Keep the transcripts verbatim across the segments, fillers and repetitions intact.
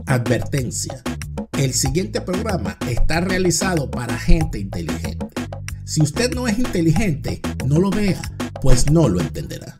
Advertencia. El siguiente programa está realizado para gente inteligente. Si usted no es inteligente, no lo vea, pues no lo entenderá.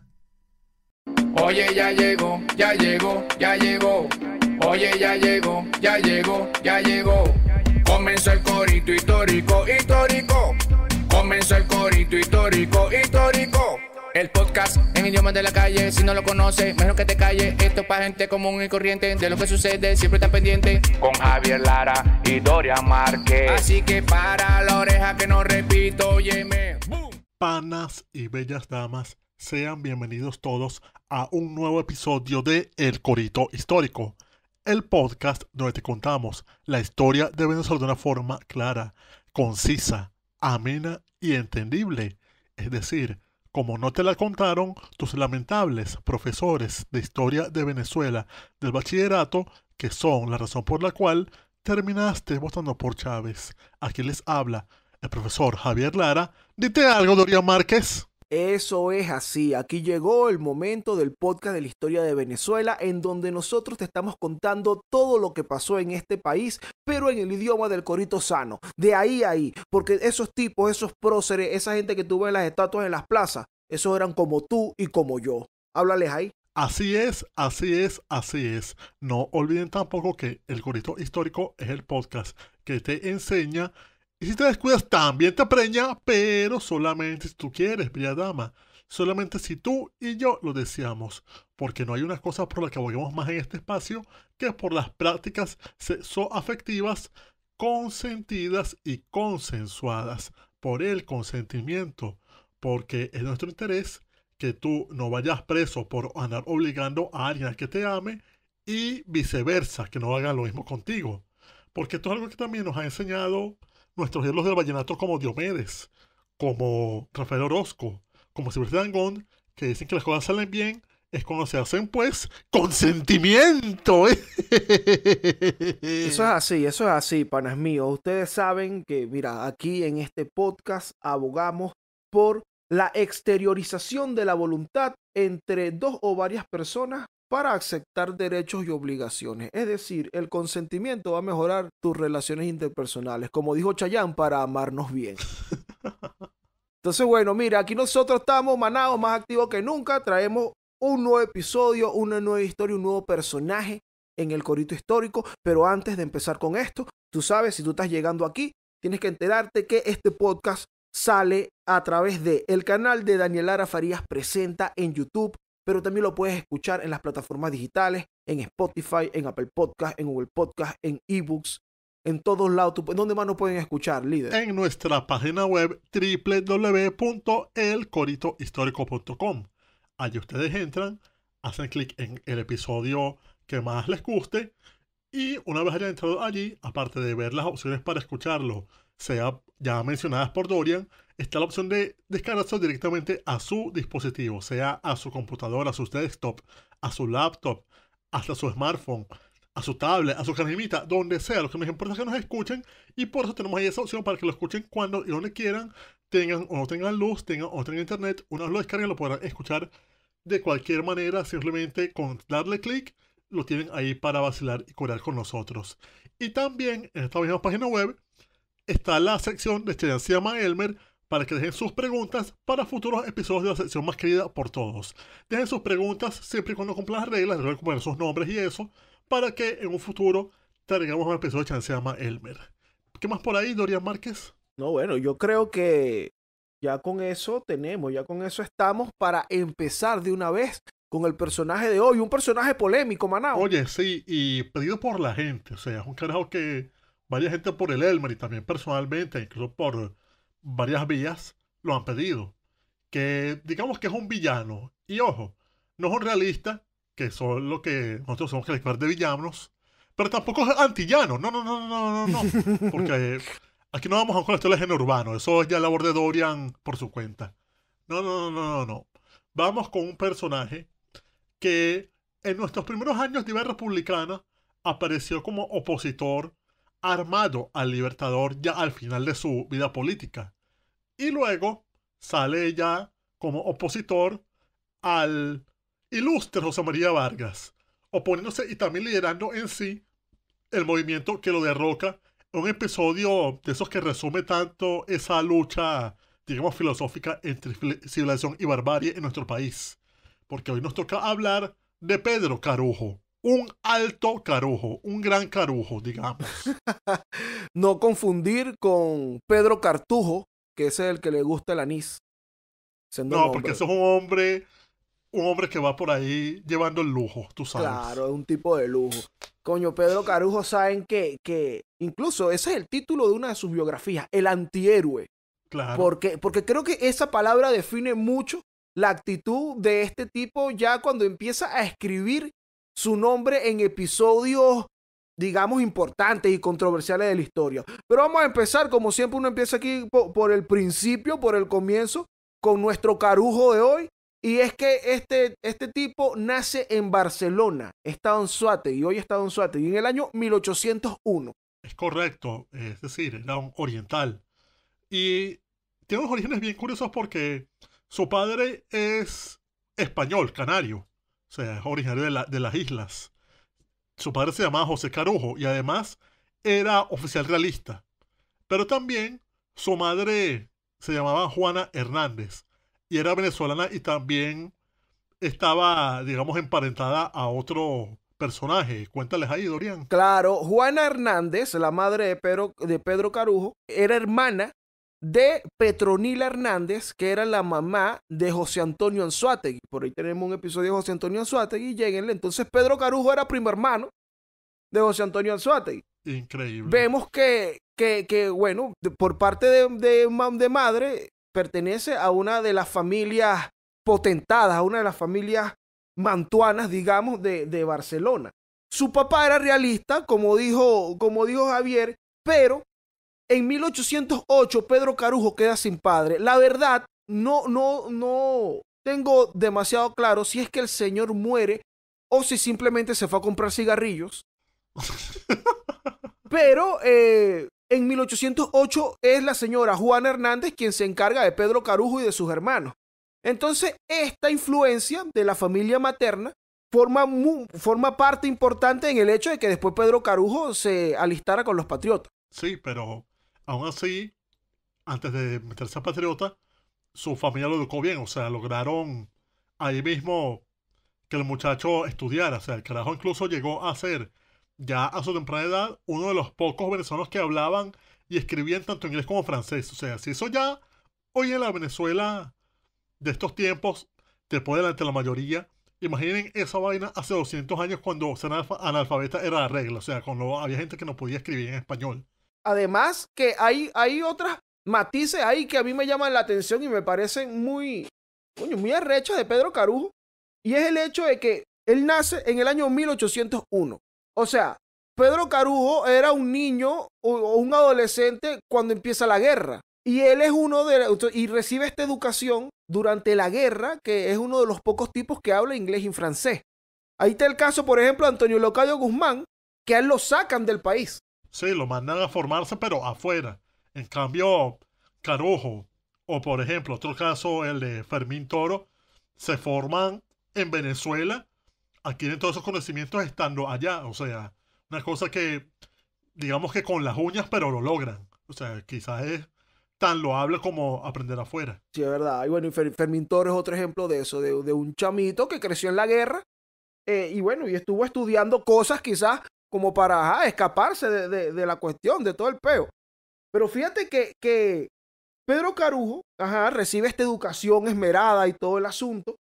Oye, ya llegó, ya llegó, ya llegó. Oye, ya llegó, ya llegó, ya llegó. Comenzó el corito histórico, histórico. Comenzó el corito histórico, histórico. El podcast en idioma de la calle, si no lo conoces, mejor que te calles. Esto es para gente común y corriente, de lo que sucede, siempre está pendiente. Con Javier Lara y Dorian Márquez. Así que para la oreja que no repito, óyeme. ¡Bum! Panas y bellas damas, sean bienvenidos todos a un nuevo episodio de El Corito Histórico, el podcast donde te contamos la historia de Venezuela de una forma clara, concisa, amena y entendible. Es decir, como no te la contaron tus lamentables profesores de historia de Venezuela del bachillerato, que son la razón por la cual terminaste votando por Chávez. Aquí les habla el profesor Javier Lara. Dite algo, Dorian Márquez. Eso es así, aquí llegó el momento del podcast de la historia de Venezuela, en donde nosotros te estamos contando todo lo que pasó en este país, pero en el idioma del corito sano, de ahí a ahí, porque esos tipos, esos próceres, esa gente que tú ves en las estatuas en las plazas, esos eran como tú y como yo. Háblales ahí. Así es, así es, así es. No olviden tampoco que el Corito Histórico es el podcast que te enseña. Y si te descuidas, también te preña, pero solamente si tú quieres, bella dama. Solamente si tú y yo lo deseamos. Porque no hay una cosa por la que aboguemos más en este espacio que por las prácticas sexoafectivas consentidas y consensuadas. Por el consentimiento. Porque es nuestro interés que tú no vayas preso por andar obligando a alguien a que te ame y viceversa, que no haga lo mismo contigo. Porque esto es algo que también nos ha enseñado nuestros ídolos del vallenato como Diomedes, como Rafael Orozco, como Silvestre Dangond, que dicen que las cosas salen bien es cuando se hacen, pues, con sentimiento. ¿eh? Eso es así, eso es así, panas míos. Ustedes saben que, mira, aquí en este podcast abogamos por la exteriorización de la voluntad entre dos o varias personas para aceptar derechos y obligaciones. Es decir, el consentimiento va a mejorar tus relaciones interpersonales, como dijo Chayanne, para amarnos bien. Entonces, bueno, mira, aquí nosotros estamos manados, más activos que nunca. Traemos un nuevo episodio, una nueva historia, un nuevo personaje en el Corito Histórico. Pero antes de empezar con esto, tú sabes, si tú estás llegando aquí, tienes que enterarte que este podcast sale a través del canal de Daniel Lara Farías Presenta en YouTube, pero también lo puedes escuchar en las plataformas digitales, en Spotify, en Apple Podcast, en Google Podcast, en eBooks, en todos lados. ¿Dónde más nos pueden escuchar, líder? En nuestra página web doble u doble u doble u punto el corito histórico punto com. Allí ustedes entran, hacen clic en el episodio que más les guste y una vez hayan entrado allí, aparte de ver las opciones para escucharlo, sea ya mencionadas por Dorian, está la opción de descargarse directamente a su dispositivo, sea a su computadora, a su desktop, a su laptop, hasta a su smartphone, a su tablet, a su canimita, donde sea. Lo que nos importa es que nos escuchen y por eso tenemos ahí esa opción para que lo escuchen cuando y donde quieran, tengan o no tengan luz, tengan o no tengan internet. Una vez lo descarguen, lo podrán escuchar de cualquier manera, simplemente con darle clic, lo tienen ahí para vacilar y curar con nosotros. Y también en esta misma página web está la sección de Chayanne se llama Elmer, para que dejen sus preguntas para futuros episodios de la sección más querida por todos. Dejen sus preguntas siempre y cuando cumplan las reglas, deben poner sus nombres y eso, para que en un futuro traigamos un episodio de Chayanne se llama Elmer. ¿Qué más por ahí, Dorian Márquez? No, bueno, yo creo que ya con eso tenemos, ya con eso estamos para empezar de una vez con el personaje de hoy, un personaje polémico, manao. Oye, sí, y pedido por la gente, o sea, es un carajo que varias gente por el Elmer y también personalmente, incluso por varias vías, lo han pedido. Que digamos que es un villano. Y ojo, no es un realista, que son lo que nosotros somos calificar de villanos, pero tampoco es antillano. No, no, no, no, no, no. Porque aquí no vamos a con la historia de género urbano. Eso es ya labor de Dorian por su cuenta. No, no, no, no, no, no. Vamos con un personaje que en nuestros primeros años de vida republicana apareció como opositor armado al Libertador ya al final de su vida política. Y luego sale ya como opositor al ilustre José María Vargas, oponiéndose y también liderando en sí el movimiento que lo derroca. Un episodio de esos que resume tanto esa lucha, digamos, filosófica entre civilización y barbarie en nuestro país. Porque hoy nos toca hablar de Pedro Carujo. Un alto carujo, un gran carujo, digamos. No confundir con Pedro Cartujo, que ese es el que le gusta el anís. No, porque ese es un hombre, un hombre que va por ahí llevando el lujo, tú sabes. Claro, es un tipo de lujo. Coño, Pedro Carujo, saben que, que incluso ese es el título de una de sus biografías, El antihéroe. Claro. Porque, porque creo que esa palabra define mucho la actitud de este tipo ya cuando empieza a escribir su nombre en episodios, digamos, importantes y controversiales de la historia. Pero vamos a empezar, como siempre uno empieza aquí por, por el principio, por el comienzo, con nuestro carujo de hoy. Y es que este, este tipo nace en Barcelona, Estado Anzoátegui, hoy Estado Anzoátegui, en el año mil ochocientos uno. Es correcto, es decir, era un oriental. Y tiene unos orígenes bien curiosos porque su padre es español, canario. O sea, es originario de, la, de las islas. Su padre se llamaba José Carujo y además era oficial realista. Pero también su madre se llamaba Juana Hernández y era venezolana y también estaba, digamos, emparentada a otro personaje. Cuéntales ahí, Dorian. Claro, Juana Hernández, la madre de Pedro, de Pedro Carujo, era hermana de Petronila Hernández, que era la mamá de José Antonio Anzoátegui. Por ahí tenemos un episodio de José Antonio Anzoátegui, lléguenle. Entonces Pedro Carujo era primo hermano de José Antonio Anzoátegui. Increíble. Vemos que, que, que bueno, de, por parte de, de, de madre, pertenece a una de las familias potentadas, a una de las familias mantuanas, digamos, de, de Barcelona. Su papá era realista, como dijo, como dijo Javier, pero en mil ochocientos ocho Pedro Carujo queda sin padre. La verdad, no, no, no tengo demasiado claro si es que el señor muere o si simplemente se fue a comprar cigarrillos. Pero eh, en mil ochocientos ocho es la señora Juana Hernández quien se encarga de Pedro Carujo y de sus hermanos. Entonces, esta influencia de la familia materna forma, muy, forma parte importante en el hecho de que después Pedro Carujo se alistara con los patriotas. Sí, pero aún así, antes de meterse a patriota, su familia lo educó bien. O sea, lograron ahí mismo que el muchacho estudiara. O sea, el carajo incluso llegó a ser, ya a su temprana edad, uno de los pocos venezolanos que hablaban y escribían tanto inglés como francés. O sea, si eso ya hoy en la Venezuela de estos tiempos te puede delante la mayoría, imaginen esa vaina hace doscientos años cuando ser analfabeta era la regla. O sea, cuando había gente que no podía escribir en español. Además que hay, hay otras matices ahí que a mí me llaman la atención y me parecen muy, coño, muy arrechas de Pedro Carujo. Y es el hecho de que él nace en el año mil ochocientos uno. O sea, Pedro Carujo era un niño o un adolescente cuando empieza la guerra. Y él es uno de... y recibe esta educación durante la guerra, que es uno de los pocos tipos que habla inglés y francés. Ahí está el caso, por ejemplo, de Antonio Leocadio Guzmán, que a él lo sacan del país. Sí, lo mandan a formarse, pero afuera. En cambio, Carujo, o por ejemplo, otro caso, el de Fermín Toro, se forman en Venezuela, adquieren todos esos conocimientos estando allá. O sea, una cosa que, digamos que con las uñas, pero lo logran. O sea, quizás es tan loable como aprender afuera. Sí, es verdad. Y bueno, y Fer Fermín Toro es otro ejemplo de eso, de, de un chamito que creció en la guerra eh, y bueno, y estuvo estudiando cosas quizás como para ajá, escaparse de, de, de la cuestión, de todo el peo. Pero fíjate que, que Pedro Carujo ajá, recibe esta educación esmerada y todo el asunto,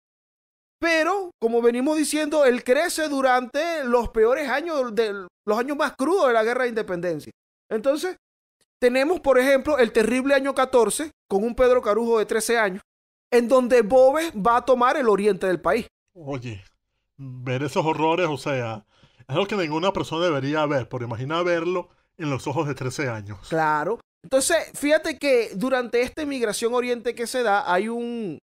pero como venimos diciendo, él crece durante los peores años, de, los años más crudos de la guerra de independencia. Entonces, tenemos, por ejemplo, el terrible año catorce, con un Pedro Carujo de trece años, en donde Boves va a tomar el oriente del país. Oye, ver esos horrores, o sea, es algo que ninguna persona debería ver, pero imagina verlo en los ojos de trece años. Claro. Entonces, fíjate que durante esta migración oriente que se da, hay un,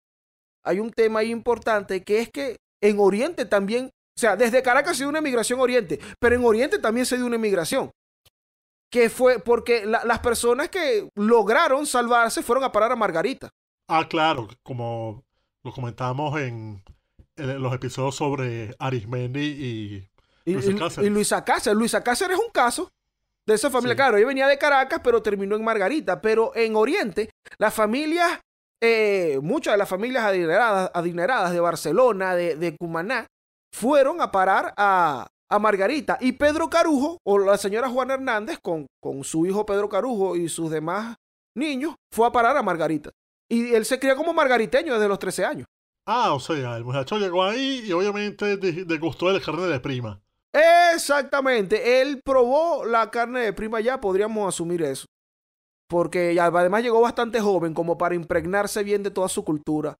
hay un tema ahí importante, que es que en Oriente también, o sea, desde Caracas se dio una migración oriente, pero en Oriente también se dio una migración. Que fue porque la, las personas que lograron salvarse fueron a parar a Margarita. Ah, claro, como lo comentamos en, en los episodios sobre Arismendi y Y, Luisa y- Cáceres. y Luisa Cáceres. Luisa Cáceres es un caso de esa familia. Sí. Claro, ella venía de Caracas, pero terminó en Margarita. Pero en Oriente, las familias, eh, muchas de las familias adineradas, adineradas de Barcelona, de, de Cumaná, fueron a parar a, a Margarita. Y Pedro Carujo, o la señora Juana Hernández, con, con su hijo Pedro Carujo y sus demás niños, fue a parar a Margarita. Y él se cría como margariteño desde los trece años. Ah, o sea, el muchacho llegó ahí y obviamente de- degustó de la carne de prima. Exactamente, él probó la carne de prima ya, podríamos asumir eso. Porque ya, además llegó bastante joven como para impregnarse bien de toda su cultura.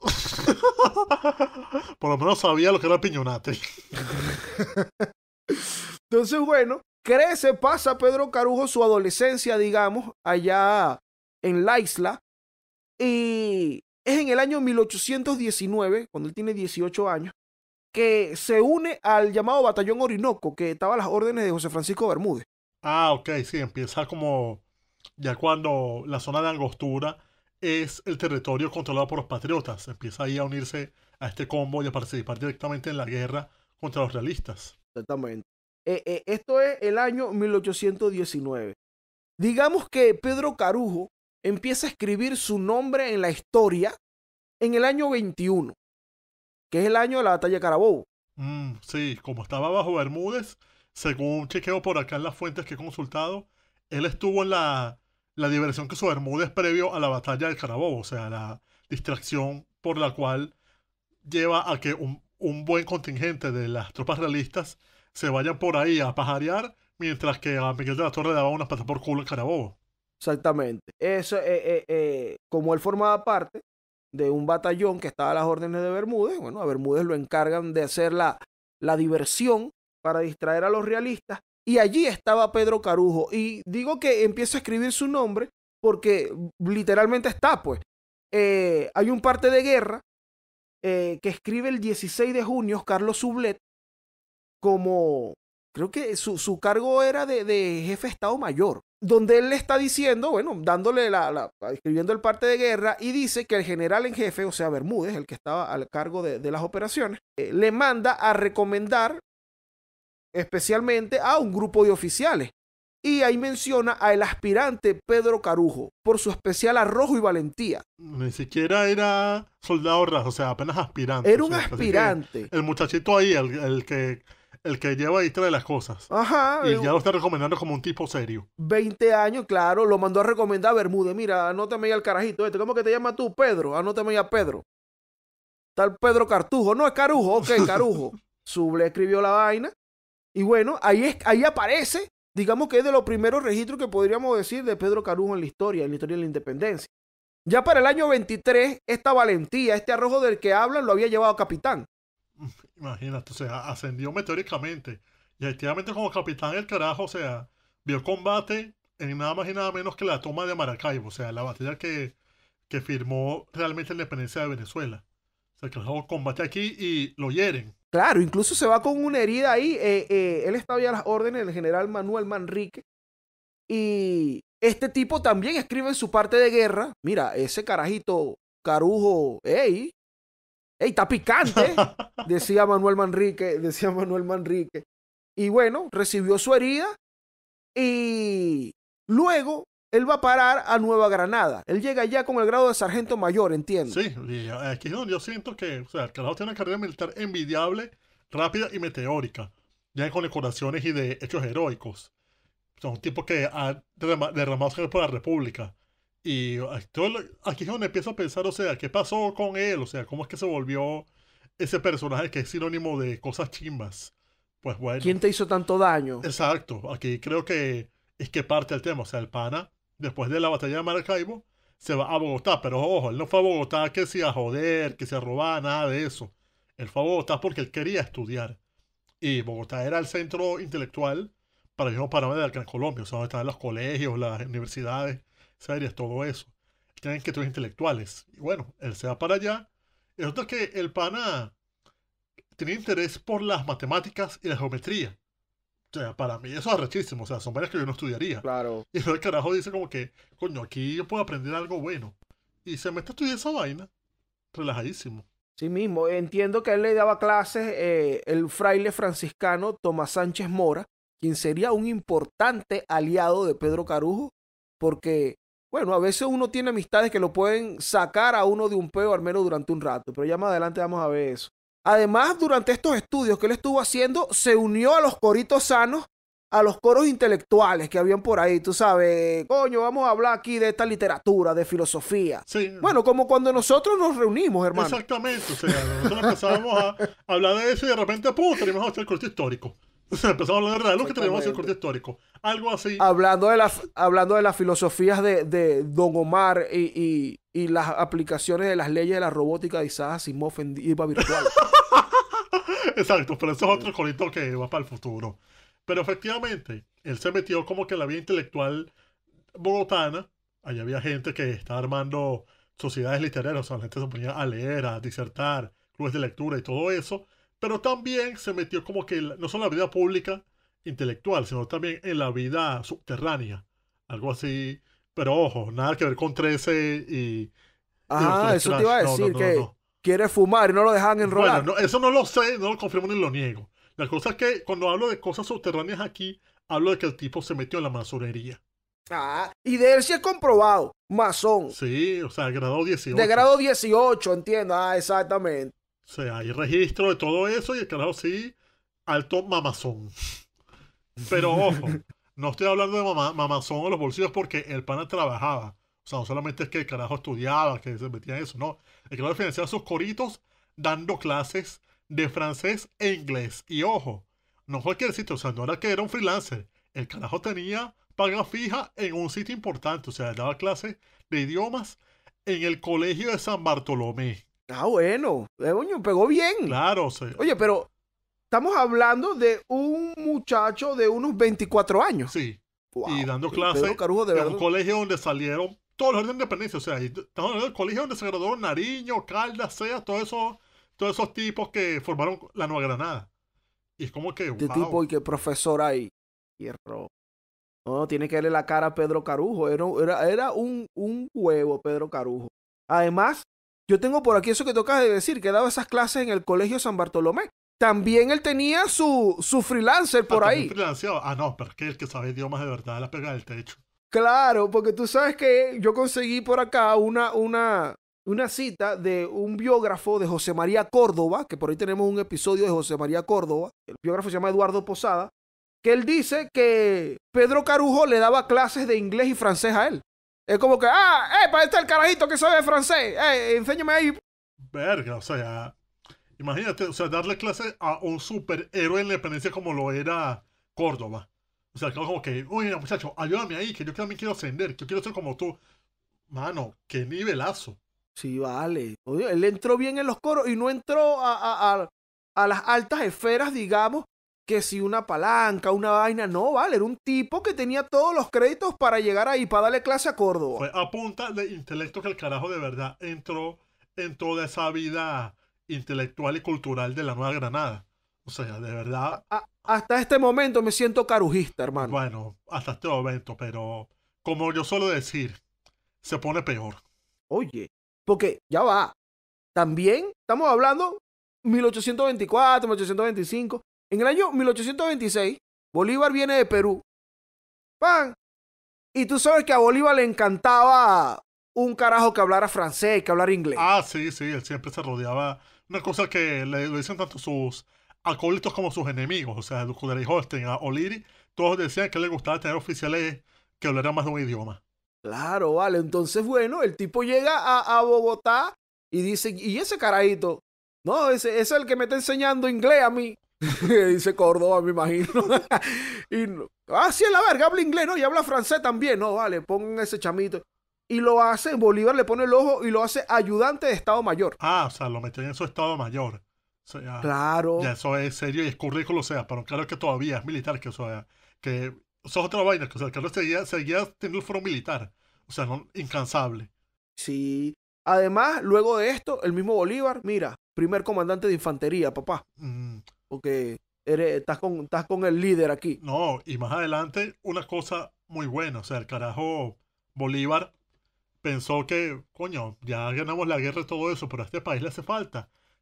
Por lo menos sabía lo que era el piñonate. Entonces, bueno, crece, pasa Pedro Carujo su adolescencia, digamos, allá en la isla. Y es en el año mil ochocientos diecinueve, cuando él tiene dieciocho años, que se une al llamado Batallón Orinoco, que estaba a las órdenes de José Francisco Bermúdez. Ah, ok, sí, empieza como ya cuando la zona de Angostura es el territorio controlado por los patriotas. Empieza ahí a unirse a este combo y a participar directamente en la guerra contra los realistas. Exactamente. Eh, eh, esto es el año mil ochocientos diecinueve. Digamos que Pedro Carujo empieza a escribir su nombre en la historia en el año veintiuno, que es el año de la batalla de Carabobo. Mm, sí, como estaba bajo Bermúdez, según chequeo por acá en las fuentes que he consultado, él estuvo en la, la diversión que hizo Bermúdez previo a la batalla de Carabobo, o sea, la distracción por la cual lleva a que un, un buen contingente de las tropas realistas se vayan por ahí a pajarear, mientras que a Miguel de la Torre le daba unas patas por culo en Carabobo. Exactamente. Eso, eh, eh, eh, como él formaba parte de un batallón que estaba a las órdenes de Bermúdez, bueno, a Bermúdez lo encargan de hacer la, la diversión para distraer a los realistas. Y allí estaba Pedro Carujo. Y digo que empieza a escribir su nombre porque literalmente está, pues. Eh, hay un parte de guerra eh, que escribe el dieciséis de junio Carlos Sublet como, creo que su, su cargo era de, de jefe de Estado Mayor, donde él le está diciendo, bueno, dándole la, la, escribiendo el parte de guerra, y dice que el general en jefe, o sea, Bermúdez, el que estaba al cargo de, de las operaciones, eh, le manda a recomendar especialmente a un grupo de oficiales. Y ahí menciona al aspirante Pedro Carujo por su especial arrojo y valentía. Ni siquiera era soldado raso, o sea, apenas aspirante. Era o un sea, así que aspirante. el muchachito ahí, el, el que, el que lleva y trae las cosas. Ajá. Y eh, ya lo está recomendando como un tipo serio. veinte años, claro, lo mandó a recomendar a Bermúdez. Mira, anótame ahí al carajito este. ¿Cómo que te llamas tú, Pedro? Anótame ahí a Pedro. Tal Pedro Cartujo. No, es Carujo. Ok, Carujo. Suble escribió la vaina. Y bueno, ahí, es, ahí aparece, digamos que es de los primeros registros que podríamos decir de Pedro Carujo en la historia, en la historia de la independencia. Ya para el año veintitrés, esta valentía, este arrojo del que hablan, lo había llevado a capitán. Imagínate, o sea, ascendió meteóricamente. Y efectivamente como capitán el carajo, o sea, vio combate en nada más y nada menos que la toma de Maracaibo, o sea, la batalla que, que firmó realmente la independencia de Venezuela. O sea, que el carajo combate aquí y lo hieren. Claro, incluso se va con una herida ahí. Eh, eh, él estaba ya a las órdenes del general Manuel Manrique. Y este tipo también escribe en su parte de guerra. Mira, ese carajito Carujo, ey, ey, está picante, decía Manuel Manrique, decía Manuel Manrique. Y bueno, recibió su herida y luego él va a parar a Nueva Granada. Él llega ya con el grado de sargento mayor, entiendo. Sí, y aquí es donde yo siento que, o sea, el carajo tiene una carrera militar envidiable, rápida y meteórica, ya en condecoraciones y de hechos heroicos. O sea, un tipo que ha derrama- derramado sangre por la República. Y todo lo- aquí es donde empiezo a pensar, o sea, ¿qué pasó con él? O sea, ¿cómo es que se volvió ese personaje que es sinónimo de cosas chimbas? Pues bueno. ¿Quién te hizo tanto daño? Exacto, aquí creo que es que parte el tema, o sea, el pana, después de la batalla de Maracaibo, se va a Bogotá, pero ojo, él no fue a Bogotá que se a joder, que se a robar, nada de eso. Él fue a Bogotá porque él quería estudiar. Y Bogotá era el centro intelectual para el mismo panorama de la Gran Colombia, o sea, donde estaban los colegios, las universidades, series, todo eso. Tienen que ser intelectuales. Y bueno, él se va para allá. Y resulta que el pana tenía interés por las matemáticas y la geometría. O sea, para mí eso es arrechísimo. O sea, son varias que yo no estudiaría. Claro. Y luego el carajo dice como que, coño, aquí yo puedo aprender algo bueno. Y se mete a estudiar esa vaina. Relajadísimo. Sí mismo, entiendo que a él le daba clases eh, el fraile franciscano Tomás Sánchez Mora, quien sería un importante aliado de Pedro Carujo, porque, bueno, a veces uno tiene amistades que lo pueden sacar a uno de un peo al menos durante un rato, pero ya más adelante vamos a ver eso. Además, durante estos estudios que él estuvo haciendo, se unió a los coritos sanos, a los coros intelectuales que habían por ahí, tú sabes, coño, vamos a hablar aquí de esta literatura, de filosofía. Sí. Bueno, como cuando nosotros nos reunimos, hermano. Exactamente, o sea, nosotros empezábamos a hablar de eso y de repente, ¡pum!, teníamos a hacer el corte histórico. O sea, empezamos a hablar de lo que teníamos el corte histórico. Algo así. Hablando de, la, hablando de las filosofías de, de Don Omar y, y, y las aplicaciones de las leyes de la robótica de Isaac Asimov en I V A virtual. Exacto, pero eso es otro corito que va para el futuro. Pero efectivamente, él se metió como que en la vida intelectual bogotana. Allá había gente que estaba armando sociedades literarias, o sea, la gente se ponía a leer, a disertar, clubes de lectura y todo eso. Pero también se metió como que no solo en la vida pública intelectual, sino también en la vida subterránea. Algo así. Pero ojo, nada que ver con trece y... Ah, eso te iba a decir, no, no, no, que no. Quiere fumar y no lo dejan enrolar. Bueno, no, eso no lo sé, no lo confirmo ni lo niego. La cosa es que cuando hablo de cosas subterráneas aquí, hablo de que el tipo se metió en la masonería. Ah, y de él sí es comprobado, masón. Sí, o sea, grado dieciocho. De grado dieciocho, entiendo, ah, exactamente. O sea, hay registro de todo eso y el carajo sí, alto mamazón. Pero ojo, no estoy hablando de mama, mamazón en los bolsillos porque el pana trabajaba. O sea, no solamente es que el carajo estudiaba, que se metía en eso, no. El carajo financiaba sus coritos dando clases de francés e inglés. Y ojo, no fue cualquier sitio, o sea, no era que era un freelancer. El carajo tenía paga fija en un sitio importante, o sea, daba clases de idiomas en el colegio de San Bartolomé. Ah, bueno, eh, coño, pegó bien. Claro, o sea. Oye, pero estamos hablando de un muchacho de unos veinticuatro años. Sí. Wow. Y dando clases en un colegio donde salieron todos los de independencia, o sea, estamos hablando del colegio donde se graduaron Nariño, Caldas, Sea, todos esos, todos esos tipos que formaron la Nueva Granada. Y es como que, este wow. tipo y que profesor ahí. Hierro. No, tiene que darle la cara a Pedro Carujo. Era, era, era un, un huevo Pedro Carujo. Además, yo tengo por aquí eso que tocas de decir, que daba esas clases en el colegio San Bartolomé. También él tenía su, su freelancer por ah, ahí. Ah, no, pero es que el que sabe idiomas de verdad la pega del techo. Claro, porque tú sabes que yo conseguí por acá una, una, una cita de un biógrafo de José María Córdoba, que por ahí tenemos un episodio de José María Córdoba. El biógrafo se llama Eduardo Posada, que él dice que Pedro Carujo le daba clases de inglés y francés a él. Es como que, ah, eh, para este el carajito que sabe francés, eh, enséñame ahí. Verga, o sea, imagínate, o sea, darle clases a un superhéroe en la independencia como lo era Córdoba. O sea, como que, oye, muchacho, ayúdame ahí, que yo también quiero ascender, que yo quiero ser como tú. Mano, qué nivelazo. Sí, vale. Oye, él entró bien en los coros y no entró a, a, a, a las altas esferas, digamos, que si una palanca, una vaina, no, vale, era un tipo que tenía todos los créditos para llegar ahí, para darle clase a Córdoba. Fue a punta de intelecto que el carajo de verdad entró en toda esa vida intelectual y cultural de la Nueva Granada. O sea, de verdad... A, a, hasta este momento me siento carujista, hermano. Bueno, hasta este momento, pero como yo suelo decir, se pone peor. Oye, porque ya va, también estamos hablando mil ochocientos veinticuatro, mil ochocientos veinticinco... En el año mil ochocientos veintiséis, Bolívar viene de Perú. ¡Pam! Y tú sabes que a Bolívar le encantaba un carajo que hablara francés, que hablara inglés. Ah, sí, sí, él siempre se rodeaba. Una cosa que le, le dicen tanto sus acólitos como sus enemigos. O sea, Ducuderi Holstein, a O'Leary, todos decían que le gustaba tener oficiales que hablaran más de un idioma. Claro, vale. Entonces, bueno, el tipo llega a, a Bogotá y dice, ¿y ese carajito? No, ese, ese es el que me está enseñando inglés a mí. Dice Córdoba, me imagino. Y no, ah, sí, es la verga, habla inglés, ¿no? Y habla francés también, ¿no? Vale, pongan ese chamito. Y lo hace, Bolívar le pone el ojo y lo hace ayudante de Estado Mayor. Ah, o sea, lo metió en su Estado Mayor. O sea, claro. Ya eso es serio y es currículo, o sea, pero claro que todavía es militar, que o sea, que eso es otra vaina, que o sea, el Carlos seguía, seguía teniendo el foro militar. O sea, no, incansable. Sí. Además, luego de esto, el mismo Bolívar, mira, primer comandante de infantería, papá. Mm. Porque eres, estás, con, estás con el líder aquí. No, y más adelante, una cosa muy buena. O sea, el carajo Bolívar pensó que, coño, ya ganamos la guerra y todo eso, pero a este país le hace falta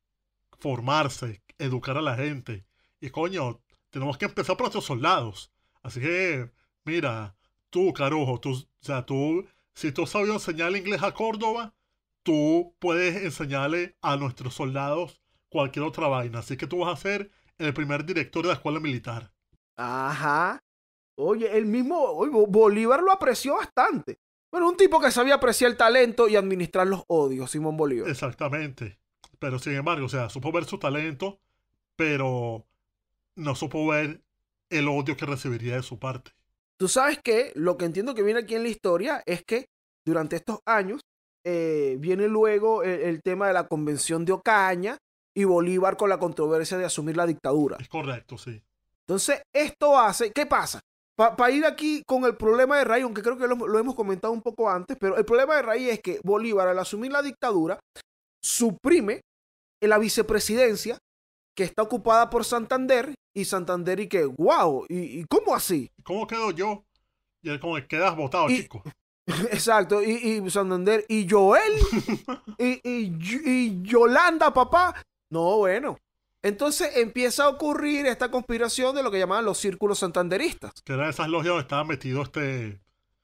formarse, educar a la gente. Y coño, tenemos que empezar por nuestros soldados. Así que, mira, tú, Carujo, tú, o sea, tú, si tú has sabido enseñarle inglés a Córdoba, tú puedes enseñarle a nuestros soldados cualquier otra vaina. Así que tú vas a ser el primer director de la escuela militar. Ajá. Oye, el mismo oye, Bolívar lo apreció bastante. Bueno, un tipo que sabía apreciar el talento y administrar los odios, Simón Bolívar. Exactamente. Pero sin embargo, o sea, supo ver su talento, pero no supo ver el odio que recibiría de su parte. Tú sabes que lo que entiendo que viene aquí en la historia es que durante estos años eh, viene luego el, el tema de la Convención de Ocaña y Bolívar con la controversia de asumir la dictadura. Es correcto, sí. Entonces, esto hace... ¿Qué pasa? Para pa ir aquí con el problema de raíz, aunque creo que lo, lo hemos comentado un poco antes, pero el problema de raíz es que Bolívar, al asumir la dictadura, suprime la vicepresidencia que está ocupada por Santander, y Santander y que, wow, ¿y, y cómo así? ¿Cómo quedo yo? Y él como que quedas botado, y, chico. Exacto, y, y Santander, y Joel, y, y, y Yolanda, papá. No, bueno. Entonces empieza a ocurrir esta conspiración de lo que llamaban los círculos santanderistas. Que eran esas logias donde estaba metido este,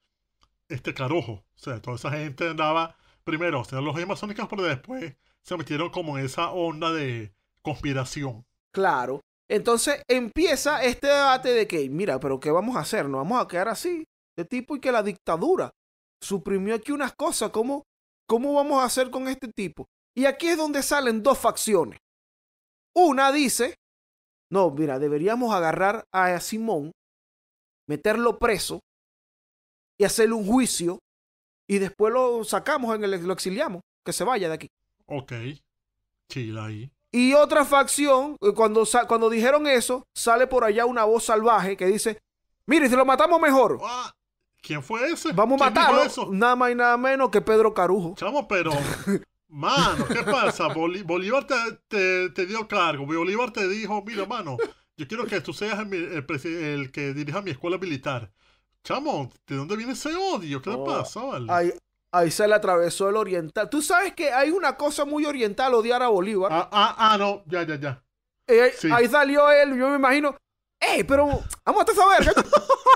este Carujo. O sea, toda esa gente andaba, primero, o sea, las logias masónicas, pero después se metieron como en esa onda de conspiración. Claro. Entonces empieza este debate de que, mira, pero ¿qué vamos a hacer? ¿Nos vamos a quedar así? De tipo y que la dictadura suprimió aquí unas cosas. ¿Cómo, cómo vamos a hacer con este tipo? Y aquí es donde salen dos facciones. Una dice, no, mira, deberíamos agarrar a Simón, meterlo preso y hacerle un juicio y después lo sacamos, en el, lo exiliamos, que se vaya de aquí. Ok, chila ahí. Y otra facción, cuando, cuando dijeron eso, sale por allá una voz salvaje que dice, mire, si lo matamos mejor. Ah, ¿quién fue ese? Vamos a matarlo, nada más y nada menos que Pedro Carujo. Chamo, pero... Mano, ¿qué pasa? Bolí Bolívar te, te, te dio cargo. Bolívar te dijo, mira, mano, yo quiero que tú seas el, el, el que dirija mi escuela militar. Chamo, ¿de dónde viene ese odio? ¿Qué oh, le pasa, vale? Ahí, ahí se le atravesó el oriental. Tú sabes que hay una cosa muy oriental, odiar a Bolívar. Ah, ah, ah no, ya, ya, ya. Eh, sí. Ahí salió él, yo me imagino, ¡ey, pero vamos a esa verga!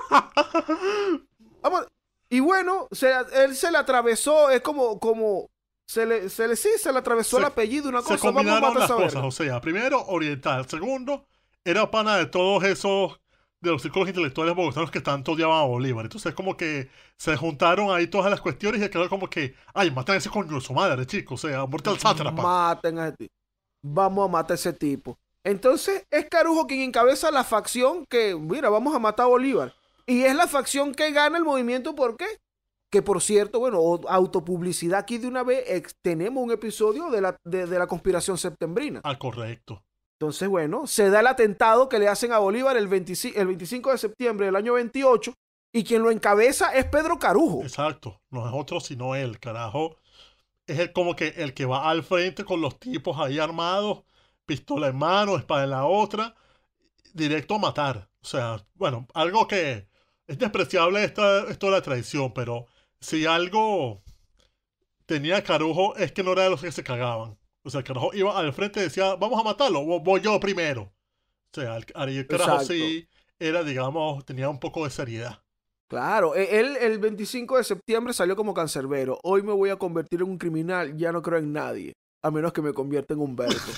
Vamos. Y bueno, se, él se le atravesó, es como... como Se le, se le, sí, se le atravesó se, el apellido, una cosa. Se combinaron las cosas, o sea, primero, oriental. Segundo, era pana de todos esos, de los círculos intelectuales bogotanos que tanto odiaban a Bolívar. Entonces, como que se juntaron ahí todas las cuestiones y quedó como que, ay, maten a ese coño de su madre, chico. O sea, muerte al sátrapa. Maten a ese tipo. Vamos a matar a ese tipo. Entonces, es Carujo quien encabeza la facción que, mira, vamos a matar a Bolívar. Y es la facción que gana el movimiento, ¿por qué? Que por cierto, bueno, autopublicidad aquí de una vez, ex, tenemos un episodio de la, de, de la conspiración septembrina. Ah, correcto. Entonces, bueno, se da el atentado que le hacen a Bolívar el, veinticinco, el veinticinco de septiembre del año veintiocho y quien lo encabeza es Pedro Carujo. Exacto, no es otro sino él, carajo. Es el, como que el que va al frente con los tipos ahí armados, pistola en mano, espada en la otra, directo a matar. O sea, bueno, algo que es despreciable esta, esto de la traición, pero... Si algo tenía Carujo es que no era de los que se cagaban. O sea, Carujo iba al frente y decía, vamos a matarlo, voy yo primero. O sea, el Carajo sí era, digamos, tenía un poco de seriedad. Claro, él el veinticinco de septiembre salió como cancerbero. Hoy me voy a convertir en un criminal, ya no creo en nadie. A menos que me convierta en Humberto.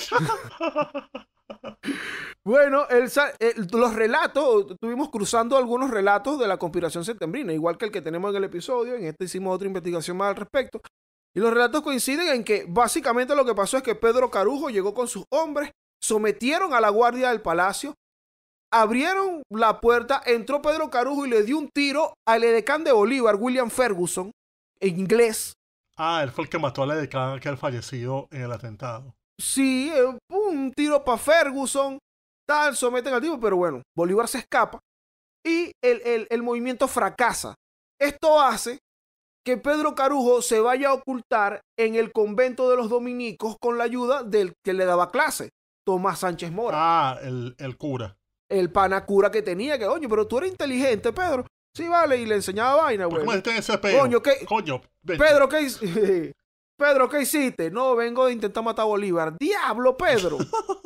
Bueno, el, el, los relatos, estuvimos cruzando algunos relatos de la conspiración septembrina, igual que el que tenemos en el episodio. En este hicimos otra investigación más al respecto. Y los relatos coinciden en que básicamente lo que pasó es que Pedro Carujo llegó con sus hombres, sometieron a la guardia del palacio, abrieron la puerta, entró Pedro Carujo y le dio un tiro al edecán de Bolívar, William Ferguson, en inglés. Ah, él fue el que mató al edecán que ha fallecido en el atentado. Sí, un tiro para Ferguson. Tal, someten al tipo, pero bueno, Bolívar se escapa y el, el, el movimiento fracasa. Esto hace que Pedro Carujo se vaya a ocultar en el convento de los dominicos con la ayuda del que le daba clase, Tomás Sánchez Mora. Ah, el, el cura. El pana cura que tenía, que, oye, pero tú eres inteligente, Pedro. Sí, vale, y le enseñaba vaina, güey. ¿Cómo está en ese pedo? Coño, ¿qué? Coño, vente. Pedro, ¿qué hizo? Pedro, ¿qué hiciste? No, vengo de intentar matar a Bolívar. ¡Diablo, Pedro!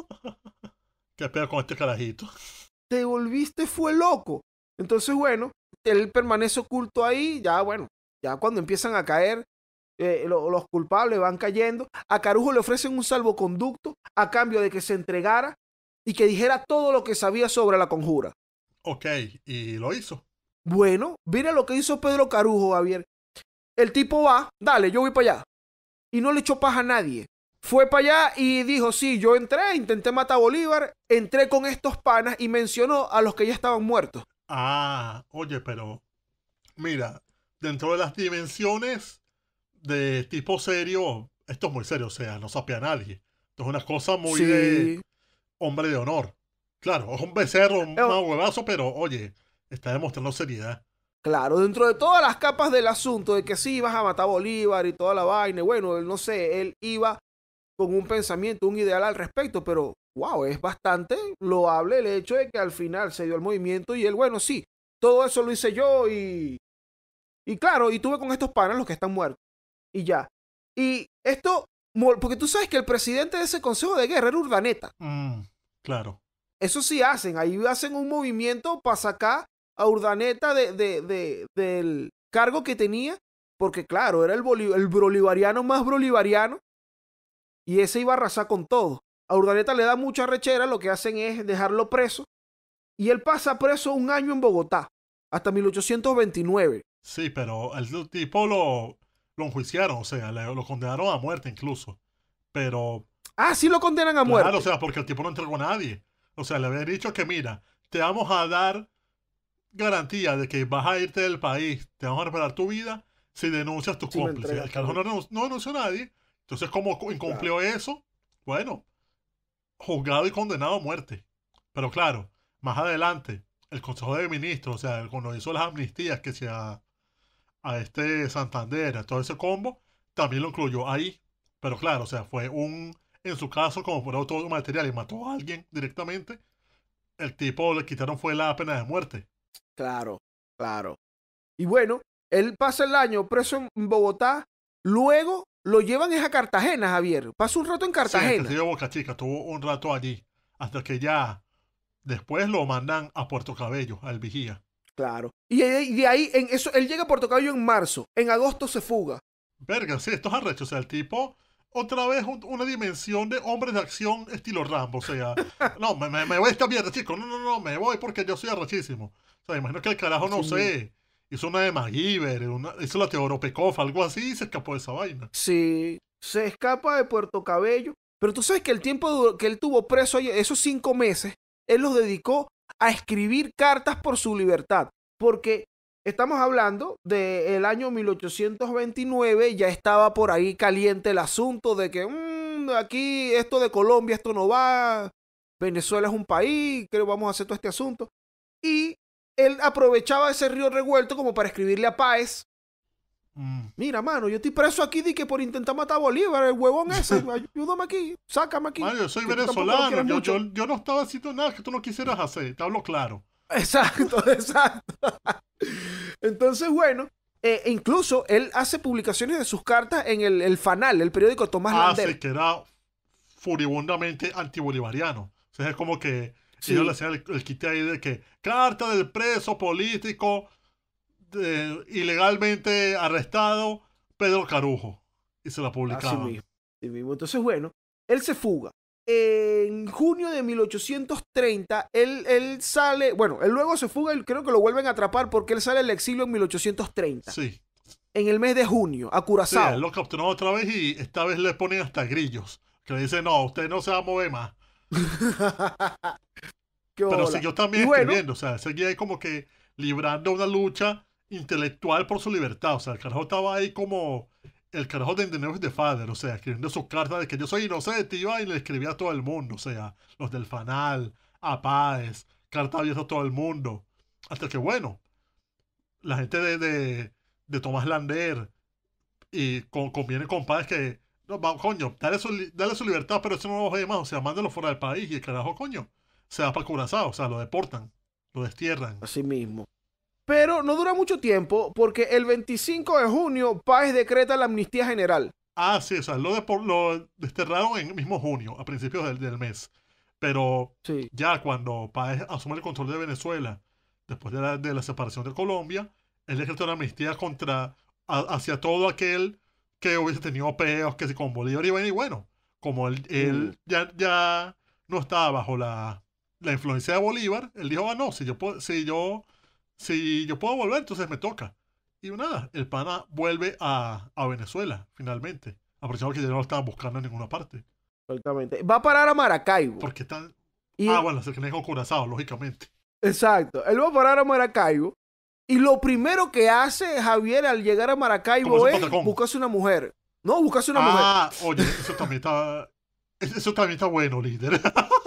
¿Qué pedo con este carajito? Te volviste fue loco. Entonces, bueno, él permanece oculto ahí. Ya, bueno, ya cuando empiezan a caer, eh, lo, los culpables van cayendo. A Carujo le ofrecen un salvoconducto a cambio de que se entregara y que dijera todo lo que sabía sobre la conjura. Ok, y lo hizo. Bueno, mira lo que hizo Pedro Carujo, Javier. El tipo va, dale, yo voy para allá. Y no le echó paja a nadie. Fue para allá y dijo, sí, yo entré, intenté matar a Bolívar, entré con estos panas y mencionó a los que ya estaban muertos. Ah, oye, pero mira, dentro de las dimensiones de tipo serio, esto es muy serio, o sea, no sapea a nadie. Esto es una cosa muy Sí. de hombre de honor. Claro, es un becerro, un Eh, huevazo, pero oye, está demostrando seriedad. Claro, dentro de todas las capas del asunto de que sí ibas a matar a Bolívar y toda la vaina, y bueno, él no sé, él iba con un pensamiento, un ideal al respecto, pero wow, es bastante loable el hecho de que al final se dio el movimiento y él, bueno, sí, todo eso lo hice yo y, y claro, y tuve con estos panas los que están muertos y ya. Y esto, porque tú sabes que el presidente de ese consejo de guerra era Urdaneta. Mm, claro. Eso sí hacen, ahí hacen un movimiento para sacar a Urdaneta de, de, de, del cargo que tenía, porque claro, era el, boli, el bolivariano más bolivariano y ese iba a arrasar con todo. A Urdaneta le da mucha rechera, lo que hacen es dejarlo preso y él pasa preso un año en Bogotá, hasta mil ochocientos veintinueve. Sí, pero el tipo lo, lo enjuiciaron, o sea, le, lo condenaron a muerte incluso. Pero... Ah, sí lo condenan a claro, muerte. o sea, porque el tipo no entregó a nadie. O sea, le habían dicho que mira, te vamos a dar garantía de que vas a irte del país, te vamos a reparar tu vida si denuncias tus Sí, me cómplices. entregas El carajo no, todo. renunció- no denunció a nadie. Entonces, como incumplió eso, bueno, juzgado y condenado a muerte. Pero claro, más adelante, el Consejo de Ministros, o sea, cuando hizo las amnistías que se a, a este Santander, a todo ese combo, también lo incluyó ahí. Pero claro, o sea, fue un, en su caso, como por otro material y mató a alguien directamente, el tipo le quitaron fue la pena de muerte. Claro, claro. Y bueno, él pasa el año preso en Bogotá, luego lo llevan es a Cartagena, Javier. Pasa un rato en Sí, el Cartagena. castillo de Boca Chica estuvo un rato allí, hasta que ya después lo mandan a Puerto Cabello, al vigía. Claro. Y de, y de ahí, en eso, él llega a Puerto Cabello en marzo. En agosto se fuga. Verga, sí, esto es arrecho. O sea, el tipo, otra vez un- una dimensión de hombre de acción estilo Rambo. O sea, no, me, me, me voy a esta mierda, chico. No, no, no, me voy porque yo soy arrechísimo. O sea, imagino que el carajo, no Sí. sé, hizo una de MacGyver, una, hizo la Teoropekov, algo así, y se escapó de esa vaina. Sí, se escapa de Puerto Cabello. Pero tú sabes que el tiempo du- que él tuvo preso, ahí, esos cinco meses, él los dedicó a escribir cartas por su libertad. Porque estamos hablando del año mil ochocientos veintinueve, ya estaba por ahí caliente el asunto de que mmm, aquí esto de Colombia, esto no va, Venezuela es un país, creo que vamos a hacer todo este asunto. Y él aprovechaba ese río revuelto como para escribirle a Páez. Mm. Mira, mano, yo estoy preso aquí di que por intentar matar a Bolívar, el huevón ese, ayúdame aquí, sácame aquí. Man, yo soy que tú tampoco lo venezolano, quieres yo, mucho. yo, yo no estaba haciendo nada que tú no quisieras hacer, te hablo claro. Exacto, exacto. Entonces, bueno, eh, incluso él hace publicaciones de sus cartas en el, el Fanal, el periódico Tomás Ah, Lander. sí, que era furibundamente antibolivariano. O sea, es como que Sí. ellos le hacían el, el quite ahí de que carta del preso político de- ilegalmente arrestado Pedro Carujo. Y se la Así publicaban. mismo, así mismo. Entonces, bueno, él se fuga. En junio de mil ochocientos treinta, él, él sale, bueno, él luego se fuga y creo que lo vuelven a atrapar porque él sale al exilio en mil ochocientos treinta, Sí, en el mes de junio, a sí, Curazao. él lo capturó otra vez y esta vez le ponen hasta grillos. Que le dicen, no, usted no se va a mover más. Qué Pero bola. siguió también Y bueno, escribiendo, o sea, seguía ahí como que librando una lucha intelectual por su libertad. O sea, el carajo estaba ahí como el carajo de The Never the Father, o sea, escribiendo sus cartas de que yo soy inocente, iba y le escribía a todo el mundo, o sea, los del Fanal, a Páez, carta abierta a todo el mundo. Hasta que, bueno, la gente de, de, de Tomás Lander y con, conviene con Páez que, no, va, coño, dale su, li- dale su libertad, pero eso no lo deje más, o sea, mándalo fuera del país y el carajo, coño, se va para Curazao, o sea, lo deportan, lo destierran. así mismo. Pero no dura mucho tiempo porque el veinticinco de junio Páez decreta la amnistía general. Ah, sí, o sea, lo, de, lo desterraron en el mismo junio, a principios del, del mes. Pero Sí. ya cuando Páez asume el control de Venezuela, después de la, de la separación de Colombia, él decretó una amnistía contra, a, hacia todo aquel que hubiese tenido peos, que si con Bolívar iba y bueno, como él, él Mm. ya, ya no estaba bajo la, la influencia de Bolívar, él dijo, ah, no, si yo puedo, si yo, si yo puedo volver, entonces me toca. Y nada, el pana vuelve a, a Venezuela, finalmente. Aprovechando que ya no lo estaban buscando en ninguna parte. Exactamente. Va a parar a Maracaibo. Porque están... Y Ah, él- bueno, se creen con Curazao, lógicamente. Exacto. Él va a parar a Maracaibo. Y lo primero que hace Javier al llegar a Maracaibo Como es ese patacón. buscarse una mujer. No, buscarse una mujer. Ah, oye, eso también está... Eso también está bueno, líder.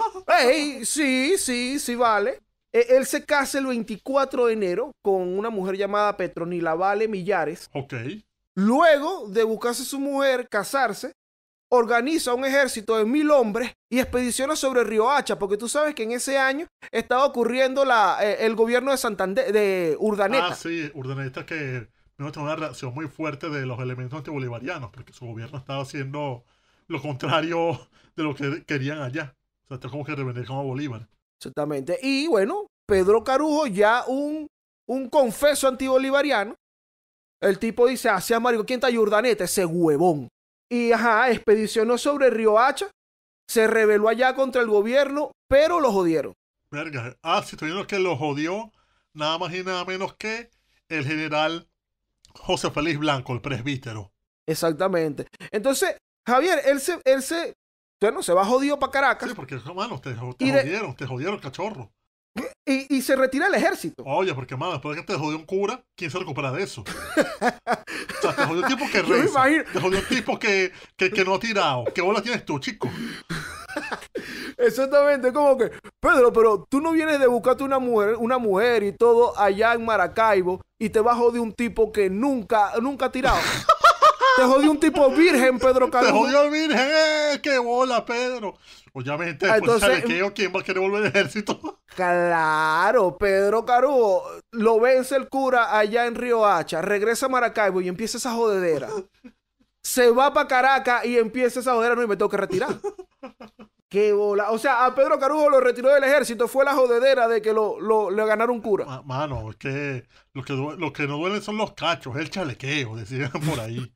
Ey, sí, sí, sí, vale. E- Él se casa el veinticuatro de enero con una mujer llamada Petronila Vale Millares. Ok. Luego de buscarse su mujer, casarse, organiza un ejército de mil hombres y expediciona sobre Río Hacha, porque tú sabes que en ese año estaba ocurriendo la, eh, el gobierno de Santander, de Urdaneta. Ah, sí, Urdaneta que no tiene una reacción muy fuerte de los elementos antibolivarianos, porque su gobierno estaba haciendo lo contrario de lo que querían allá. O sea, está como que reivindican a Bolívar. Exactamente. Y bueno, Pedro Carujo, ya un, un confeso antibolivariano, el tipo dice, ah, sea marico, ¿quién está ahí, Urdaneta? Ese huevón. Y ajá, expedicionó sobre Río Hacha, se rebeló allá contra el gobierno, pero lo jodieron. Verga. Ah, sí, estoy viendo que lo jodió nada más y nada menos que el general José Félix Blanco, el presbítero. Exactamente. Entonces, Javier, él se, él se, bueno, se va jodido para Caracas Sí, porque, mano, te, te Y de- jodieron, te jodieron, cachorro. y, y se retira del ejército. Oye, porque, mano, después de que te jodió un cura, ¿quién se recupera de eso? O sea, te jodió un tipo que Yo me reza. imagino- Te jodió un tipo que, que, que no ha tirado. ¿Qué bola tienes tú, chico? Exactamente, como que, Pedro, pero tú no vienes de buscarte una mujer, una mujer y todo allá en Maracaibo y te vas a joder un tipo que nunca, nunca ha tirado. Te jodió un tipo virgen, Pedro Te Carujo. jodió el virgen. ¡Eh! ¡Qué bola, Pedro! Obviamente, Ah, después entonces- de chalequeo, ¿quién va a querer volver al ejército? Claro, Pedro Carujo lo vence el cura allá en Río Hacha, regresa a Maracaibo y empieza esa jodedera. Se va para Caracas y empieza esa jodedera, no, y me tengo que retirar. Qué bola. O sea, a Pedro Carujo lo retiró del ejército, fue la jodedera de que lo, lo, le ganaron cura. Ma- Mano, es que lo que, due- lo que no duelen son los cachos, el chalequeo, decían por ahí.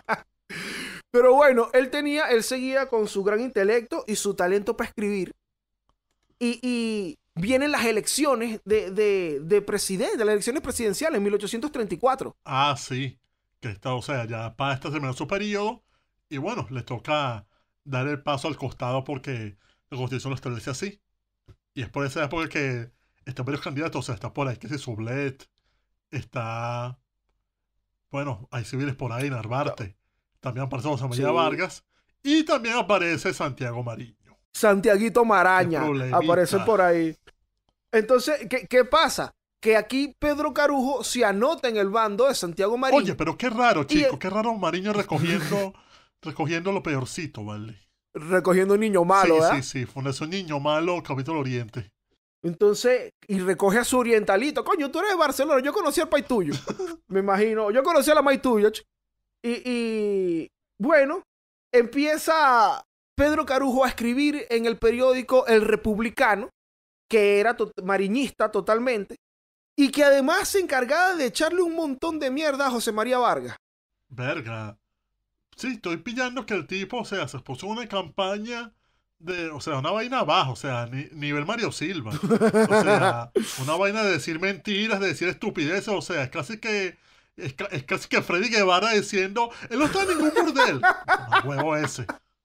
Pero bueno, él tenía, él seguía con su gran intelecto y su talento para escribir. Y, y vienen las elecciones de, de, de presidente, las elecciones presidenciales en mil ochocientos treinta y cuatro. Ah, sí. Que está, o sea, ya para esta terminó su periodo. Y bueno, le toca dar el paso al costado porque la constitución lo establece así. Y es por esa época que están varios candidatos. O sea, está por ahí que es Sublet. Está. Bueno, hay civiles por ahí, Narvarte. También aparece José María Sí. Vargas. Y también aparece Santiago Mariño. Santiaguito Maraña Qué problemita. aparece por ahí. Entonces, ¿qué, qué pasa? Que aquí Pedro Carujo se anota en el bando de Santiago Mariño. Oye, pero qué raro, chico. el- Qué raro Mariño recogiendo, recogiendo lo peorcito, ¿vale? recogiendo un niño malo, sí, ¿verdad? sí, sí. Fundación Niño Malo, Capítulo Oriente. Entonces, y recoge a su orientalito. Coño, tú eres de Barcelona. Yo conocí al país tuyo. Me imagino. Yo conocí a la maíz tuya. ch- Y, y, bueno, empieza Pedro Carujo a escribir en el periódico El Republicano, que era to- mariñista totalmente, y que además se encargaba de echarle un montón de mierda a José María Vargas. Verga. Sí, estoy pillando que el tipo, o sea, se puso una campaña de, o sea, una vaina abajo, o sea, ni- nivel Mario Silva. O sea, una vaina de decir mentiras, de decir estupideces, o sea, es casi que, es, ca- es casi que Freddy Guevara diciendo, él no está en ningún burdel. Ah, huevo ese.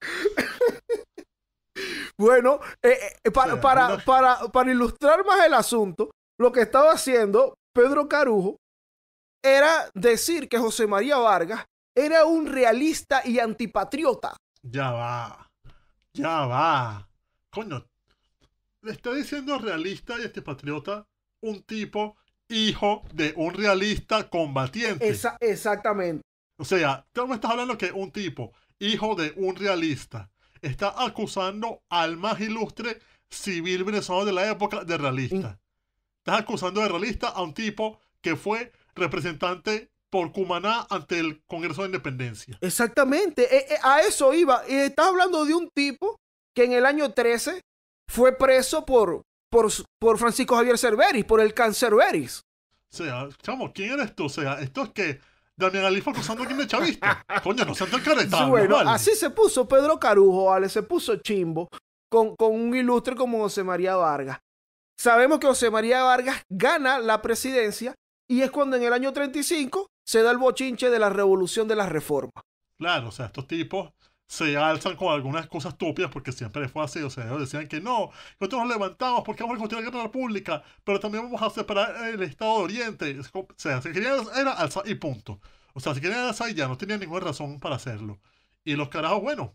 Bueno, eh, eh, para, O sea, para, una- para, para ilustrar más el asunto, lo que estaba haciendo Pedro Carujo era decir que José María Vargas era un realista y antipatriota. Ya va. Ya va. Coño. Le está diciendo realista y este patriota un tipo hijo de un realista combatiente. Esa- exactamente. O sea, tú me estás hablando que un tipo, hijo de un realista, está acusando al más ilustre civil venezolano de la época de realista. Estás acusando de realista a un tipo que fue representante por Cumaná ante el Congreso de Independencia. Exactamente, e, e, a eso iba. Y estás hablando de un tipo que en el año trece fue preso por, por, por Francisco Javier Cerveris, por el Cancerveris. O sea, chamo, ¿quién eres tú? O sea, esto es que Damián Alifa acusando a quien de chavista. Coño, no sean tan caretables, Sí, bueno, ¿vale? así se puso Pedro Carujo, ¿vale? Se puso chimbo con, con un ilustre como José María Vargas. Sabemos que José María Vargas gana la presidencia y es cuando en el año treinta y cinco se da el bochinche de la revolución de las reformas. Claro, o sea, estos tipos se alzan con algunas cosas estúpidas porque siempre fue así. O sea, ellos decían que no, nosotros nos levantamos porque vamos a construir la guerra república, pero también vamos a separar el Estado de Oriente. O sea, si querían era alzar y punto. O sea, si querían alzar y ya no tenían ninguna razón para hacerlo. Y los carajos, bueno,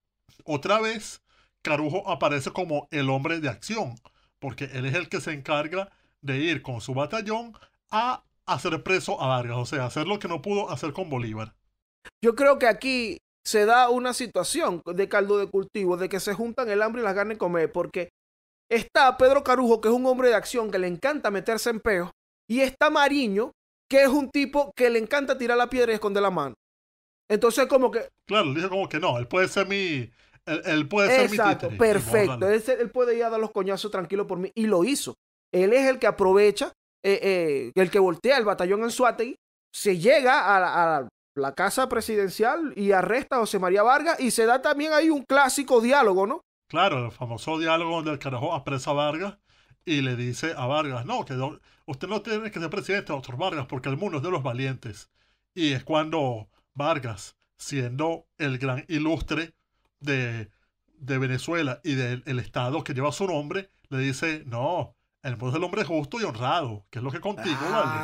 otra vez Carujo aparece como el hombre de acción, porque él es el que se encarga de ir con su batallón a hacer preso a Vargas, o sea, hacer lo que no pudo hacer con Bolívar. Yo creo que aquí se da una situación de caldo de cultivo, de que se juntan el hambre y las ganas de comer, porque está Pedro Carujo, que es un hombre de acción, que le encanta meterse en peos, y está Mariño, que es un tipo que le encanta tirar la piedra y esconder la mano. Entonces, como que... Claro, él dijo como que no, él puede ser mi... Él, él puede ser Exacto, mi títere. perfecto. Él, él puede ir a dar los coñazos tranquilo por mí, y lo hizo. Él es el que aprovecha, eh, eh, el que voltea el batallón en Suátegui, se llega a la, a la casa presidencial y arresta a José María Vargas, y se da también ahí un clásico diálogo, ¿no? Claro, el famoso diálogo donde el carajo apresa a Vargas y le dice a Vargas, no, que no, usted no tiene que ser presidente, doctor Vargas, porque el mundo es de los valientes. Y es cuando Vargas, siendo el gran ilustre de, de Venezuela y del el estado que lleva su nombre, le dice, no, el mundo es del hombre justo y honrado, que es lo que contigo,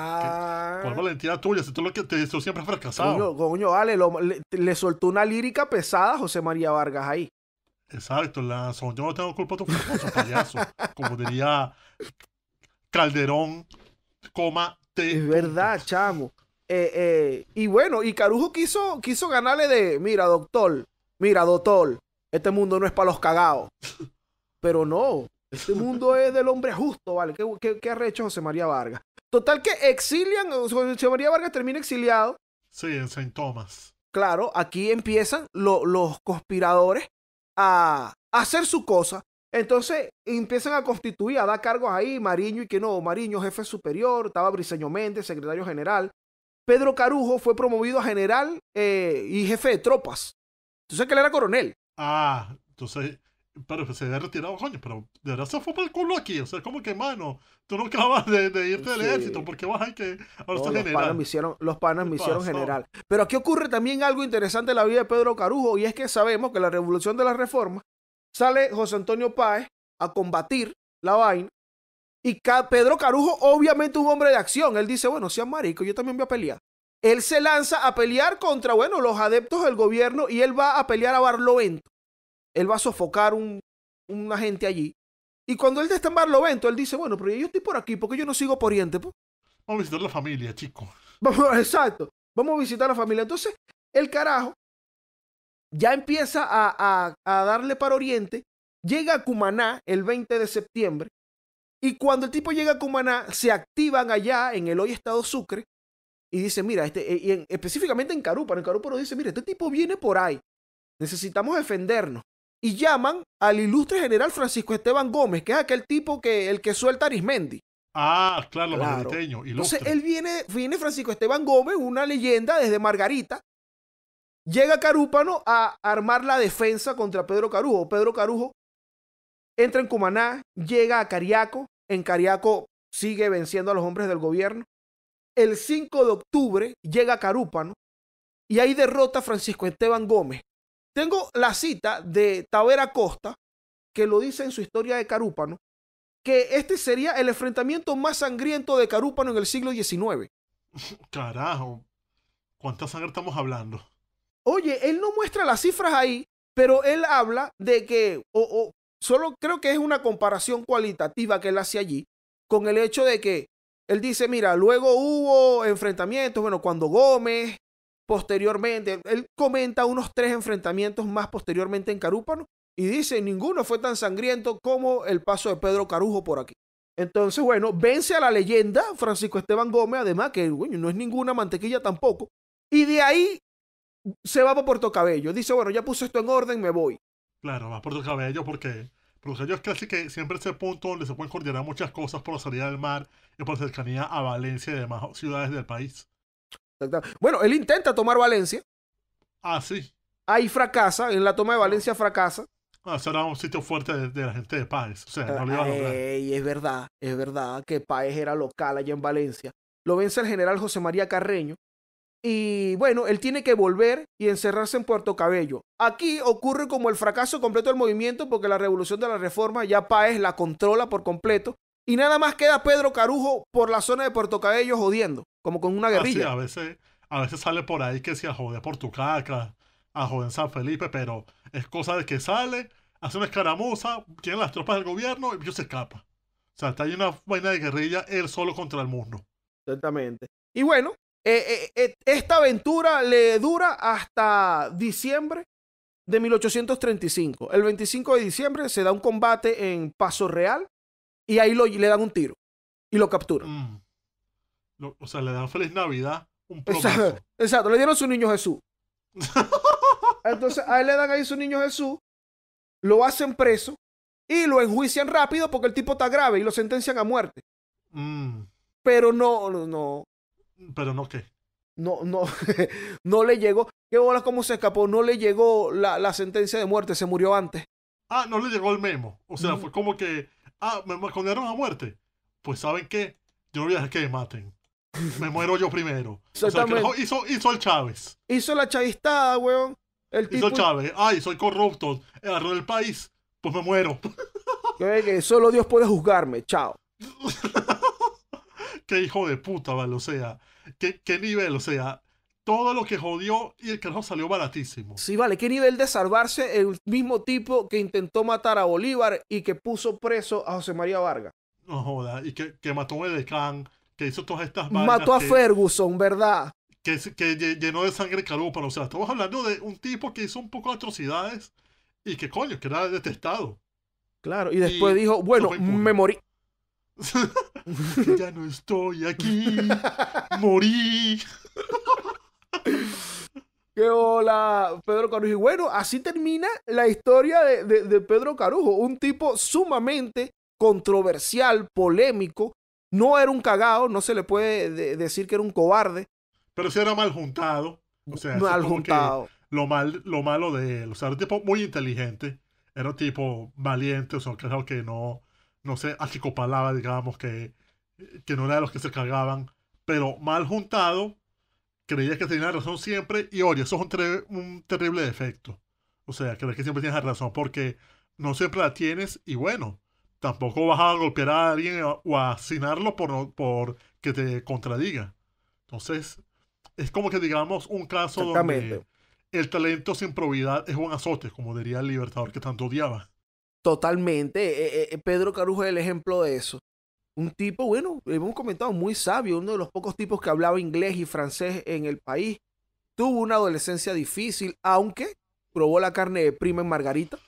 Ah. ¿vale? ¿Cuál valentía tuya? Si tú lo que te tú siempre has fracasado. Coño, coño, vale, lo- le, le soltó una lírica pesada a José María Vargas ahí. Exacto, la son, yo no tengo culpa de tu fracaso, payaso. Como diría Calderón, coma, T. Es verdad, chamo. Eh, eh, y bueno, y Carujo quiso, quiso ganarle de, mira, doctor, mira, doctor, este mundo no es para los cagados. Pero no, este mundo es del hombre justo, ¿vale? ¿Qué, qué, qué arrecho José María Vargas? Total que exilian, José María Vargas termina exiliado. Sí, en Saint Thomas. Claro, aquí empiezan lo, los conspiradores a, a hacer su cosa. Entonces empiezan a constituir, a dar cargos ahí, Mariño y que no, Mariño jefe superior, estaba Briceño Méndez, secretario general. Pedro Carujo fue promovido a general eh, y jefe de tropas. Entonces que él era coronel. Ah, entonces, pero se había retirado, coño, pero de verdad se fue por el culo aquí. O sea, como que, mano, tú no acabas de, de irte del Sí. ejército, porque vas a que ahora No, estás los panas me general. hicieron, los panas me ¿Qué hicieron pasó? general. Pero aquí ocurre también algo interesante en la vida de Pedro Carujo, y es que sabemos que la revolución de las reformas sale José Antonio Páez a combatir la vaina, y Ca- Pedro Carujo, obviamente un hombre de acción, él dice, bueno, sean marico, yo también voy a pelear. Él se lanza a pelear contra, bueno, los adeptos del gobierno, y él va a pelear a Barlovento. Él va a sofocar un, un agente allí. Y cuando él está en Barlovento, él dice, bueno, pero yo estoy por aquí, porque yo no sigo por Oriente, pues. Vamos a visitar la familia, chico. Vamos, exacto. Vamos a visitar a la familia. Entonces, el carajo ya empieza a, a, a darle para Oriente. Llega a Cumaná el veinte de septiembre. Y cuando el tipo llega a Cumaná, se activan allá en el hoy estado Sucre. Y dice, mira, este, y en, específicamente en Carúpano. En Carúpano dice, mira, este tipo viene por ahí. Necesitamos defendernos. Y llaman al ilustre general Francisco Esteban Gómez, que es aquel tipo que el que suelta a Arismendi. Ah, claro, Claro. margariteño, Entonces ilustre. él viene, viene Francisco Esteban Gómez, una leyenda desde Margarita. Llega a Carúpano a armar la defensa contra Pedro Carujo. Pedro Carujo entra en Cumaná, llega a Cariaco. En Cariaco sigue venciendo a los hombres del gobierno. El cinco de octubre llega a Carúpano y ahí derrota a Francisco Esteban Gómez. Tengo la cita de Tavera Costa, que lo dice en su historia de Carúpano, que este sería el enfrentamiento más sangriento de Carúpano en el siglo diecinueve. Carajo, ¿cuánta sangre estamos hablando? Oye, él no muestra las cifras ahí, pero él habla de que, o, o solo creo que es una comparación cualitativa que él hace allí, con el hecho de que él dice, mira, luego hubo enfrentamientos, bueno, cuando Gómez, posteriormente, él comenta unos tres enfrentamientos más posteriormente en Carúpano, y dice, ninguno fue tan sangriento como el paso de Pedro Carujo por aquí. Entonces, bueno, vence a la leyenda Francisco Esteban Gómez, además que bueno, no es ninguna mantequilla tampoco. Y de ahí se va para Puerto Cabello. Dice, bueno, ya puse esto en orden, me voy. Claro, va a Puerto Cabello porque Puerto Cabello es casi que siempre ese punto donde se pueden coordinar muchas cosas por la salida del mar y por cercanía a Valencia y demás ciudades del país. Bueno, él intenta tomar Valencia. Ah, sí. Ahí fracasa, en la toma de Valencia fracasa. Ah, eso era un sitio fuerte de, de la gente de Páez. O sea, no lo iba a lograr. Ey, es verdad, es verdad que Páez era local allá en Valencia. Lo vence el general José María Carreño. Y bueno, él tiene que volver y encerrarse en Puerto Cabello. Aquí ocurre como el fracaso completo del movimiento porque la revolución de la reforma ya Páez la controla por completo. Y nada más queda Pedro Carujo por la zona de Puerto Cabello jodiendo, como con una guerrilla. Ah, sí, a veces, a veces sale por ahí que si a joder por Tucaca, a joder en San Felipe, pero es cosa de que sale, hace una escaramuza, tiene las tropas del gobierno y se escapa. O sea, está ahí una vaina de guerrilla él solo contra el mundo. Exactamente. Y bueno, eh, eh, esta aventura le dura hasta diciembre de mil ochocientos treinta y cinco. El veinticinco de diciembre se da un combate en Paso Real y ahí lo, le dan un tiro y lo capturan. Mm. Lo, o sea, le dan feliz Navidad, un plomazo. Exacto, exacto, le dieron su niño Jesús. Entonces a él le dan ahí su niño Jesús, lo hacen preso y lo enjuician rápido porque el tipo está grave y lo sentencian a muerte. Mm. Pero no, no, no. Pero no qué. No, no, no le llegó. ¿Qué bolas cómo se escapó? No le llegó la, la sentencia de muerte, se murió antes. Ah, no le llegó el memo. O sea, Mm. fue como que, ah, me me condenaron a muerte. Pues, ¿saben qué? Yo no voy a dejar que me maten. Me muero yo primero. O sea, que no, hizo, hizo el Chávez. Hizo la chavistada, weón. El tipo... Hizo el Chávez. Ay, soy corrupto. Agarró el país. Pues me muero. Que, que solo Dios puede juzgarme. Chao. Qué hijo de puta, ¿vale? O sea, ¿qué, qué nivel? O sea, todo lo que jodió y el carajo salió baratísimo. Sí, vale. ¿Qué nivel de salvarse el mismo tipo que intentó matar a Bolívar y que puso preso a José María Vargas? No joda. Y que, que mató a Edecán, que hizo todas estas vainas. Mató a que, Ferguson, ¿verdad? Que, que llenó de sangre Carúpano. O sea, estamos hablando de un tipo que hizo un poco de atrocidades y que coño, que era detestado. Claro, y después y dijo, bueno, me morí. Ya no estoy aquí. Morí. ¡Qué hola, Pedro Carujo! Y bueno, así termina la historia de, de, de Pedro Carujo. Un tipo sumamente controversial, polémico. No era un cagao, no se le puede de, decir que era un cobarde. Pero sí era mal juntado. O sea, mal juntado. Lo, mal, lo malo de él. O sea, era un tipo muy inteligente. Era un tipo valiente. O sea, creo que no, no se achicopalaba, digamos, que, que no era de los que se cagaban. Pero mal juntado, creía que tenía razón siempre. Y oye, eso es un, ter un terrible defecto. O sea, crees que siempre tienes razón porque no siempre la tienes. Y bueno, tampoco vas a golpear a alguien o a asesinarlo por, por que te contradiga. Entonces, es como que digamos un caso donde el talento sin probidad es un azote, como diría el Libertador que tanto odiaba. Totalmente. Eh, eh, Pedro Carujo es el ejemplo de eso. Un tipo, bueno, hemos comentado, muy sabio, uno de los pocos tipos que hablaba inglés y francés en el país. Tuvo una adolescencia difícil, aunque probó la carne de prima en Margarita.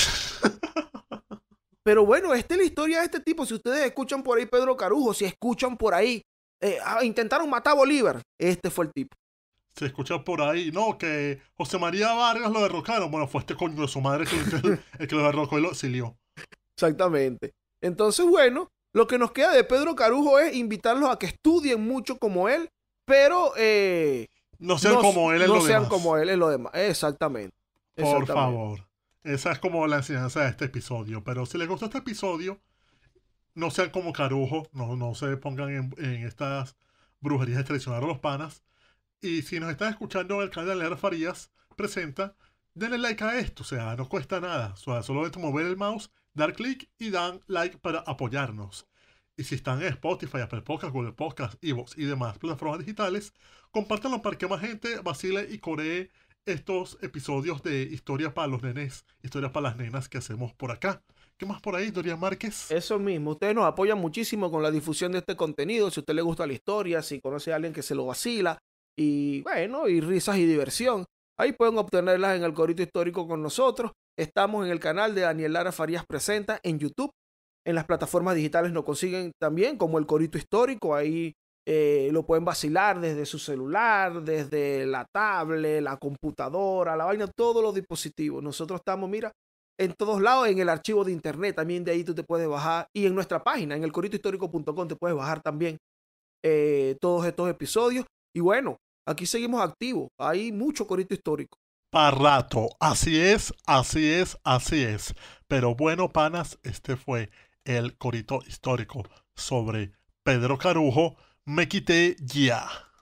Pero bueno, esta es la historia de este tipo. Si ustedes escuchan por ahí Pedro Carujo, si escuchan por ahí, eh, intentaron matar a Bolívar, este fue el tipo. Se escucha por ahí, no, que José María Vargas lo derrocaron. Bueno, fue este coño de su madre que, el, el que lo derrocó y lo exilió. Exactamente. Entonces, bueno, lo que nos queda de Pedro Carujo es invitarlos a que estudien mucho como él, pero eh, no sean no, como él en no lo sean demás. como él en lo demás. Exactamente. Por favor. Esa es como la enseñanza de este episodio. Pero si les gustó este episodio, no sean como Carujo, no, no se pongan en, en estas brujerías de traicionar a los panas. Y si nos están escuchando en el canal de Lara Farías presenta, denle like a esto, o sea, no cuesta nada. O sea, solamente mover el mouse, dar clic y dan like para apoyarnos. Y si están en Spotify, Apple Podcasts, Google Podcasts, iVoox y demás plataformas digitales, compártanlo para que más gente vacile y coree estos episodios de Historias para los nenes, Historias para las nenas que hacemos por acá. ¿Qué más por ahí, Dorian Márquez? Eso mismo, ustedes nos apoyan muchísimo con la difusión de este contenido. Si a usted le gusta la historia, si conoce a alguien que se lo vacila, y bueno, y risas y diversión, ahí pueden obtenerlas en el Corito Histórico con nosotros. Estamos en el canal de Daniel Lara Farías Presenta en YouTube. En las plataformas digitales nos consiguen también como El Corito Histórico. Ahí eh, lo pueden vacilar desde su celular, desde la tablet, la computadora, la vaina, todos los dispositivos. Nosotros estamos, mira, en todos lados, en el archivo de internet. También de ahí tú te puedes bajar. Y en nuestra página, en el corito histórico punto com, te puedes bajar también eh, todos estos episodios. Y bueno, aquí seguimos activos. Hay mucho Corito Histórico. Para rato. Así es, así es, así es. Pero bueno, panas, este fue el Corito Histórico sobre Pedro Carujo. Me quité ya.